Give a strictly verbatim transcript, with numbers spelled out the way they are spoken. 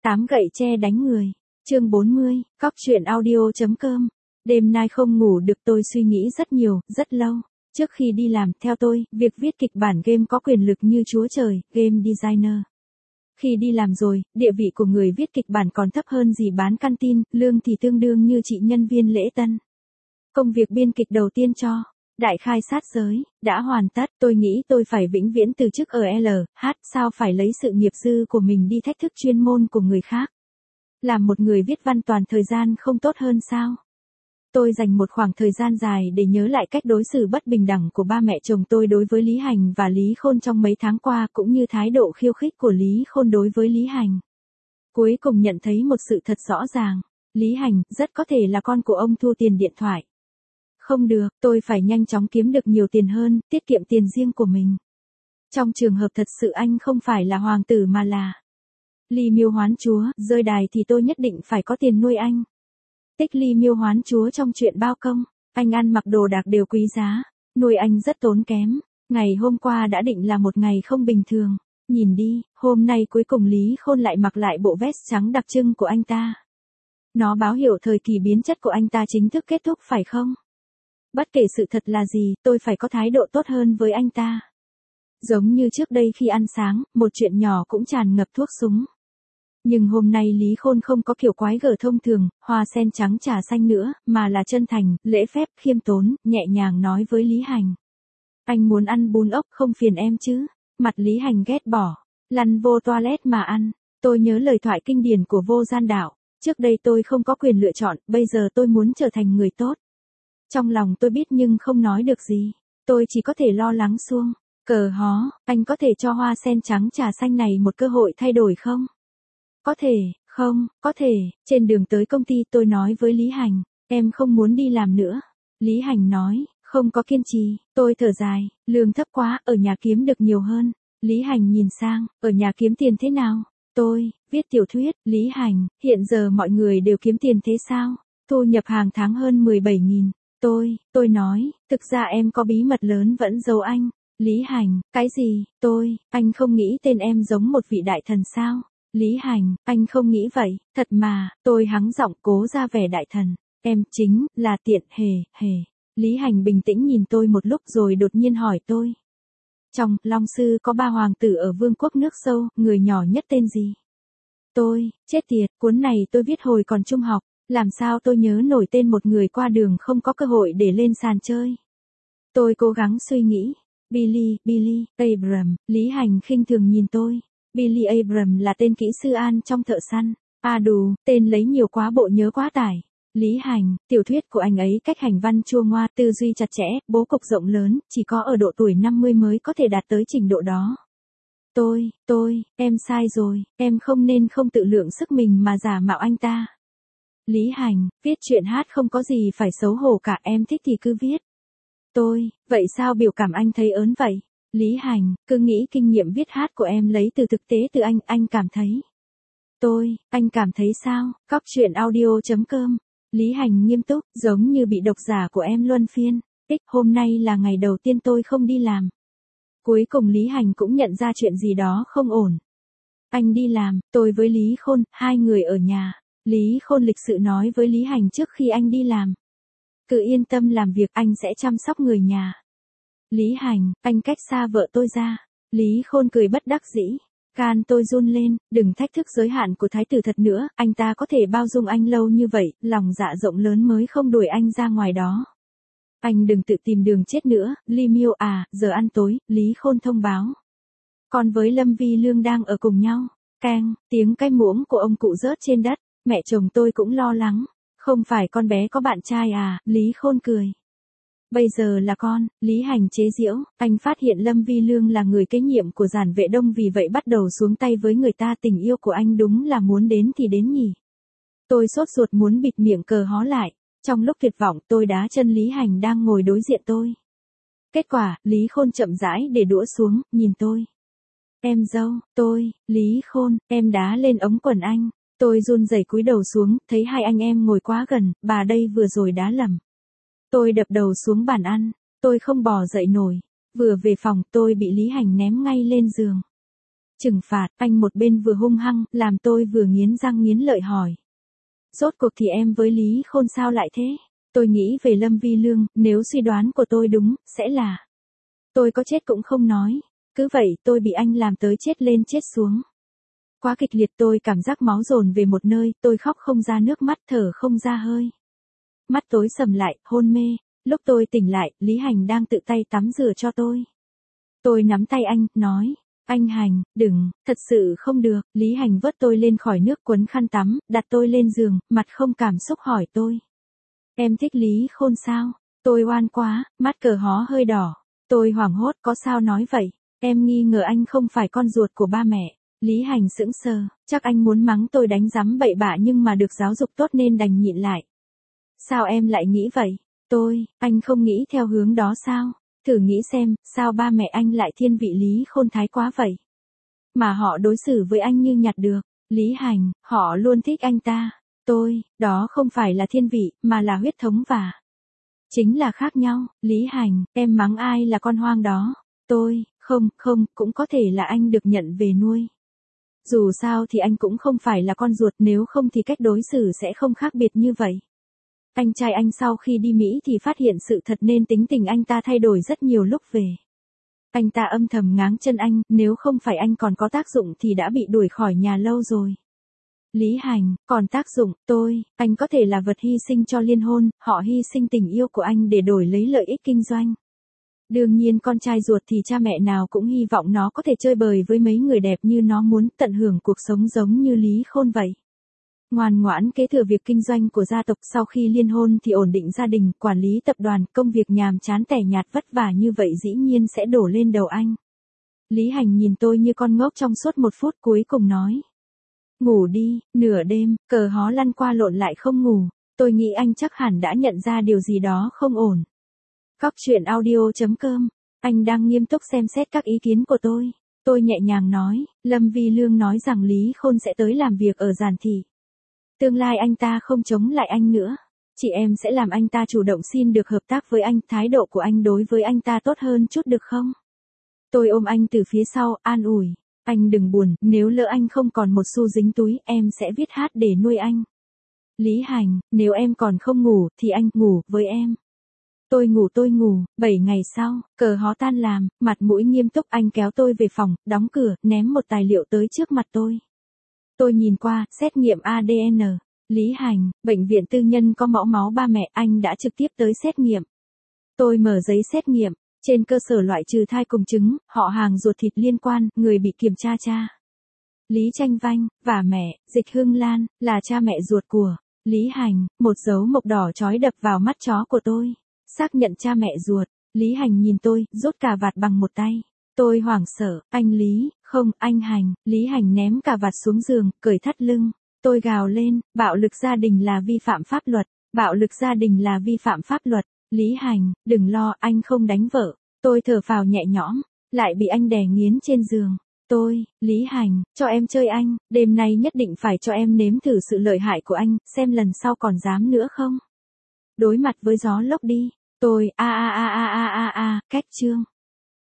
Tám gậy tre đánh người. Chương bốn mươi, cóc truyện audio chấm com. Đêm nay không ngủ được, tôi suy nghĩ rất nhiều, rất lâu. Trước khi đi làm, theo tôi, việc viết kịch bản game có quyền lực như chúa trời, game designer. Khi đi làm rồi, địa vị của người viết kịch bản còn thấp hơn gì bán căn tin, lương thì tương đương như chị nhân viên lễ tân. Công việc biên kịch đầu tiên cho Đại khai sát giới đã hoàn tất, tôi nghĩ tôi phải vĩnh viễn từ chức ở L H, sao phải lấy sự nghiệp dư của mình đi thách thức chuyên môn của người khác. Làm một người viết văn toàn thời gian không tốt hơn sao? Tôi dành một khoảng thời gian dài để nhớ lại cách đối xử bất bình đẳng của ba mẹ chồng tôi đối với Lý Hành và Lý Khôn trong mấy tháng qua, cũng như thái độ khiêu khích của Lý Khôn đối với Lý Hành. Cuối cùng nhận thấy một sự thật rõ ràng, Lý Hành rất có thể là con của ông thu tiền điện thoại. Không được, tôi phải nhanh chóng kiếm được nhiều tiền hơn, tiết kiệm tiền riêng của mình. Trong trường hợp thật sự anh không phải là hoàng tử mà là Ly Miêu Hoán Chúa, rơi đài thì tôi nhất định phải có tiền nuôi anh. Tích Ly Miêu Hoán Chúa trong chuyện bao công, anh ăn mặc đồ đạc đều quý giá, nuôi anh rất tốn kém. Ngày hôm qua đã định là một ngày không bình thường, nhìn đi, hôm nay cuối cùng Lý Khôn lại mặc lại bộ vest trắng đặc trưng của anh ta. Nó báo hiệu thời kỳ biến chất của anh ta chính thức kết thúc phải không? Bất kể sự thật là gì, tôi phải có thái độ tốt hơn với anh ta. Giống như trước đây khi ăn sáng, một chuyện nhỏ cũng tràn ngập thuốc súng. Nhưng hôm nay Lý Khôn không có kiểu quái gở thông thường, hoa sen trắng trà xanh nữa, mà là chân thành, lễ phép, khiêm tốn, nhẹ nhàng nói với Lý Hành. Anh muốn ăn bún ốc không phiền em chứ? Mặt Lý Hành ghét bỏ, lăn vô toilet mà ăn. Tôi nhớ lời thoại kinh điển của Vô Gian Đạo. Trước đây tôi không có quyền lựa chọn, bây giờ tôi muốn trở thành người tốt. Trong lòng tôi biết nhưng không nói được gì. Tôi chỉ có thể lo lắng suông. Cờ hó, anh có thể cho hoa sen trắng trà xanh này một cơ hội thay đổi không? Có thể, không, có thể. Trên đường tới công ty tôi nói với Lý Hành, em không muốn đi làm nữa. Lý Hành nói, không có kiên trì. Tôi thở dài, lương thấp quá, ở nhà kiếm được nhiều hơn. Lý Hành nhìn sang, ở nhà kiếm tiền thế nào? Tôi, viết tiểu thuyết. Lý Hành, hiện giờ mọi người đều kiếm tiền thế sao? Thu nhập hàng tháng hơn mười bảy nghìn. Tôi, tôi nói, thực ra em có bí mật lớn vẫn giấu anh. Lý Hành, cái gì? Tôi, anh không nghĩ tên em giống một vị đại thần sao? Lý Hành, anh không nghĩ vậy, thật mà. Tôi hắng giọng cố ra vẻ đại thần. Em chính là tiện hề, hề. Lý Hành bình tĩnh nhìn tôi một lúc rồi đột nhiên hỏi tôi. Trong Long Sư có ba hoàng tử ở vương quốc nước sâu, người nhỏ nhất tên gì? Tôi, chết tiệt, cuốn này tôi viết hồi còn trung học. Làm sao tôi nhớ nổi tên một người qua đường không có cơ hội để lên sàn chơi. Tôi cố gắng suy nghĩ. Billy, Billy, Abraham. Lý Hành khinh thường nhìn tôi. Billy Abraham là tên kỹ sư An trong Thợ Săn. À đù, tên lấy nhiều quá bộ nhớ quá tải. Lý Hành, tiểu thuyết của anh ấy cách hành văn chua ngoa, tư duy chặt chẽ, bố cục rộng lớn, chỉ có ở độ tuổi năm mươi mới có thể đạt tới trình độ đó. Tôi, tôi, em sai rồi, em không nên không tự lượng sức mình mà giả mạo anh ta. Lý Hành, viết truyện hát không có gì phải xấu hổ cả, em thích thì cứ viết. Tôi, vậy sao biểu cảm anh thấy ớn vậy? Lý Hành, cứ nghĩ kinh nghiệm viết hát của em lấy từ thực tế từ anh, anh cảm thấy. Tôi, anh cảm thấy sao? Cóc truyện audio chấm com. Lý Hành nghiêm túc, giống như bị độc giả của em luân phiên. Ích, hôm nay là ngày đầu tiên tôi không đi làm. Cuối cùng Lý Hành cũng nhận ra chuyện gì đó không ổn. Anh đi làm, tôi với Lý Khôn, hai người ở nhà. Lý Khôn lịch sự nói với Lý Hành trước khi anh đi làm. Cứ yên tâm làm việc, anh sẽ chăm sóc người nhà. Lý Hành, anh cách xa vợ tôi ra. Lý Khôn cười bất đắc dĩ. Can tôi run lên, đừng thách thức giới hạn của thái tử thật nữa, anh ta có thể bao dung anh lâu như vậy, lòng dạ rộng lớn mới không đuổi anh ra ngoài đó. Anh đừng tự tìm đường chết nữa. Ly Miêu à, giờ ăn tối, Lý Khôn thông báo. Con với Lâm Vi Lương đang ở cùng nhau. Keng, tiếng cái muỗng của ông cụ rớt trên đất. Mẹ chồng tôi cũng lo lắng. Không phải con bé có bạn trai à? Lý Khôn cười. Bây giờ là con. Lý Hành chế giễu. Anh phát hiện Lâm Vi Lương là người kế nhiệm của Giản Vệ Đông, vì vậy bắt đầu xuống tay với người ta. Tình yêu của anh đúng là muốn đến thì đến nhỉ. Tôi sốt ruột muốn bịt miệng cờ hó lại. Trong lúc tuyệt vọng, tôi đá chân Lý Hành đang ngồi đối diện tôi. Kết quả, Lý Khôn chậm rãi để đũa xuống, nhìn tôi. Em dâu, tôi, Lý Khôn, em đá lên ống quần anh. Tôi run rẩy cúi đầu xuống, thấy hai anh em ngồi quá gần, bà đây vừa rồi đá lầm. Tôi đập đầu xuống bàn ăn, tôi không bò dậy nổi. Vừa về phòng, tôi bị Lý Hành ném ngay lên giường. Trừng phạt, anh một bên vừa hung hăng, làm tôi vừa nghiến răng nghiến lợi hỏi. Rốt cuộc thì em với Lý Khôn sao lại thế? Tôi nghĩ về Lâm Vi Lương, nếu suy đoán của tôi đúng, sẽ là. Tôi có chết cũng không nói. Cứ vậy tôi bị anh làm tới chết lên chết xuống. Quá kịch liệt, tôi cảm giác máu dồn về một nơi, tôi khóc không ra nước mắt, thở không ra hơi. Mắt tối sầm lại, hôn mê. Lúc tôi tỉnh lại, Lý Hành đang tự tay tắm rửa cho tôi. Tôi nắm tay anh, nói. Anh Hành, đừng, thật sự không được. Lý Hành vớt tôi lên khỏi nước, quấn khăn tắm, đặt tôi lên giường, mặt không cảm xúc hỏi tôi. Em thích Lý Khôn sao? Tôi oan quá, mắt cờ hó hơi đỏ. Tôi hoảng hốt, có sao nói vậy? Em nghi ngờ anh không phải con ruột của ba mẹ. Lý Hành sững sờ, chắc anh muốn mắng tôi đánh rắm bậy bạ nhưng mà được giáo dục tốt nên đành nhịn lại. Sao em lại nghĩ vậy? Tôi, anh không nghĩ theo hướng đó sao? Thử nghĩ xem, sao ba mẹ anh lại thiên vị Lý Khôn thái quá vậy? Mà họ đối xử với anh như nhặt được. Lý Hành, họ luôn thích anh ta. Tôi, đó không phải là thiên vị, mà là huyết thống và chính là khác nhau. Lý Hành, em mắng ai là con hoang đó? Tôi, không, không, cũng có thể là anh được nhận về nuôi. Dù sao thì anh cũng không phải là con ruột, nếu không thì cách đối xử sẽ không khác biệt như vậy. Anh trai anh sau khi đi Mỹ thì phát hiện sự thật nên tính tình anh ta thay đổi rất nhiều lúc về. Anh ta âm thầm ngáng chân anh, nếu không phải anh còn có tác dụng thì đã bị đuổi khỏi nhà lâu rồi. Lý Hành, còn tác dụng, tôi, anh có thể là vật hy sinh cho liên hôn, họ hy sinh tình yêu của anh để đổi lấy lợi ích kinh doanh. Đương nhiên con trai ruột thì cha mẹ nào cũng hy vọng nó có thể chơi bời với mấy người đẹp như nó muốn, tận hưởng cuộc sống giống như Lý Khôn vậy. Ngoan ngoãn kế thừa việc kinh doanh của gia tộc, sau khi liên hôn thì ổn định gia đình, quản lý tập đoàn, công việc nhàm chán tẻ nhạt vất vả như vậy dĩ nhiên sẽ đổ lên đầu anh. Lý Hành nhìn tôi như con ngốc trong suốt một phút, cuối cùng nói. Ngủ đi. Nửa đêm, cờ hó lăn qua lộn lại không ngủ. Tôi nghĩ anh chắc hẳn đã nhận ra điều gì đó không ổn. Góc truyện audio chấm com. Anh đang nghiêm túc xem xét các ý kiến của tôi. Tôi nhẹ nhàng nói, Lâm Vi Lương nói rằng Lý Khôn sẽ tới làm việc ở Giản Thị. Tương lai anh ta không chống lại anh nữa. Chị em sẽ làm anh ta chủ động xin được hợp tác với anh, thái độ của anh đối với anh ta tốt hơn chút được không? Tôi ôm anh từ phía sau, an ủi. Anh đừng buồn, nếu lỡ anh không còn một xu dính túi, em sẽ viết hát để nuôi anh. Lý Hành, nếu em còn không ngủ, thì anh ngủ với em. Tôi ngủ tôi ngủ, bảy ngày sau, cờ hó tan làm, mặt mũi nghiêm túc anh kéo tôi về phòng, đóng cửa, ném một tài liệu tới trước mặt tôi. Tôi nhìn qua, xét nghiệm a đê en. Lý Hành, bệnh viện tư nhân có mẫu máu ba mẹ, anh đã trực tiếp tới xét nghiệm. Tôi mở giấy xét nghiệm, trên cơ sở loại trừ thai cùng trứng, họ hàng ruột thịt liên quan, người bị kiểm tra cha. Lý Tranh Vanh, và mẹ, Dịch Hương Lan, là cha mẹ ruột của Lý Hành, một dấu mộc đỏ chói đập vào mắt chó của tôi. Xác nhận cha mẹ ruột. Lý Hành nhìn tôi, rút cà vạt bằng một tay. Tôi hoảng sợ, anh Lý, không, anh Hành. Lý Hành ném cà vạt xuống giường, cởi thắt lưng. Tôi gào lên, bạo lực gia đình là vi phạm pháp luật. Bạo lực gia đình là vi phạm pháp luật. Lý Hành, đừng lo, anh không đánh vợ. Tôi thở phào nhẹ nhõm, lại bị anh đè nghiến trên giường. Tôi, Lý Hành, cho em chơi anh, đêm nay nhất định phải cho em nếm thử sự lợi hại của anh, xem lần sau còn dám nữa không. Đối mặt với gió lốc đi. Tôi, a a a a a a a, cách chương.